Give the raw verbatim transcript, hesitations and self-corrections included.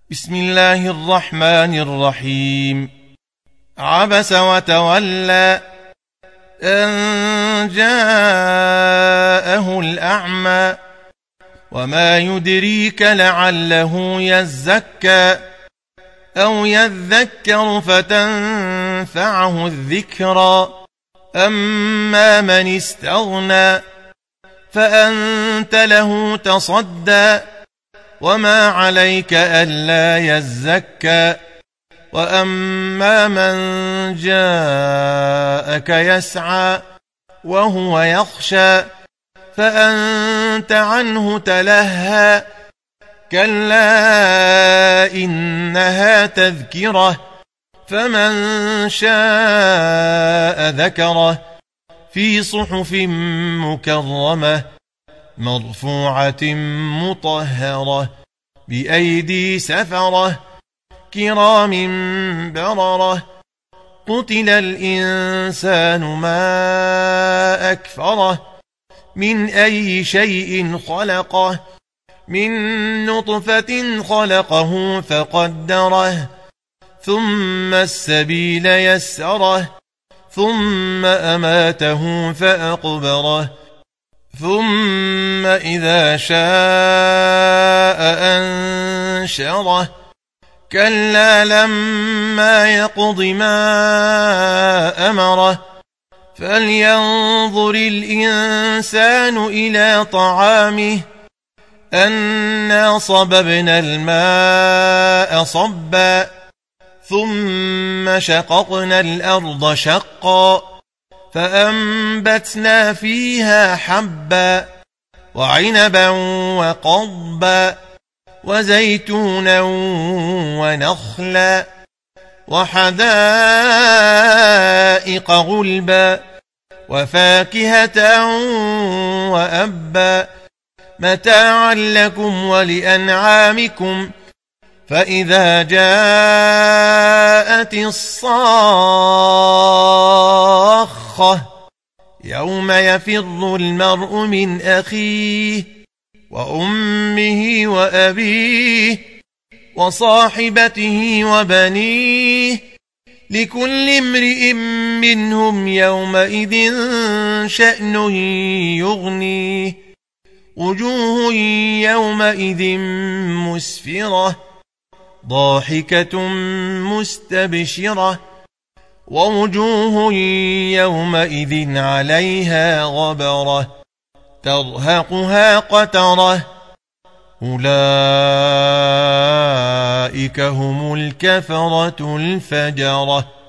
بسم الله الرحمن الرحيم. عبس وتولى أن جاءه الأعمى وما يدريك لعله يزكى أو يذكر فتنفعه الذكرى أما من استغنى فأنت له تصدى وما عليك ألا يزكى وأما من جاءك يسعى وهو يخشى فأنت عنه تلهى كلا إنها تذكرة فمن شاء ذكره في صحف مكرمة مرفوعة مطهرة بأيدي سفرة كرام بررة قتل الإنسان ما أكفره من أي شيء خلقه من نطفة خلقه فقدره ثم السبيل يسره ثم أماته فأقبره ثم إذا شاء أنشره كلا لما يقض ما أمره فلينظر الإنسان إلى طعامه أنا صببنا الماء صبا ثم شققنا الأرض شقا فأنبتنا فيها حبا وعنبا وقضبا وزيتونا ونخلا وحدائق غلبا وفاكهة وأبا متاعا لكم ولأنعامكم فإذا جاءت الصاخة يوم يفر المرء من أخيه وأمه وأبيه وصاحبته وبنيه لكل امرئ منهم يومئذ شأن يغنيه وجوه يومئذ مسفرة ضاحكة مستبشرة ووجوه يومئذ عليها غبرة ترهقها قترة أولئك هم الكفرة الفجرة.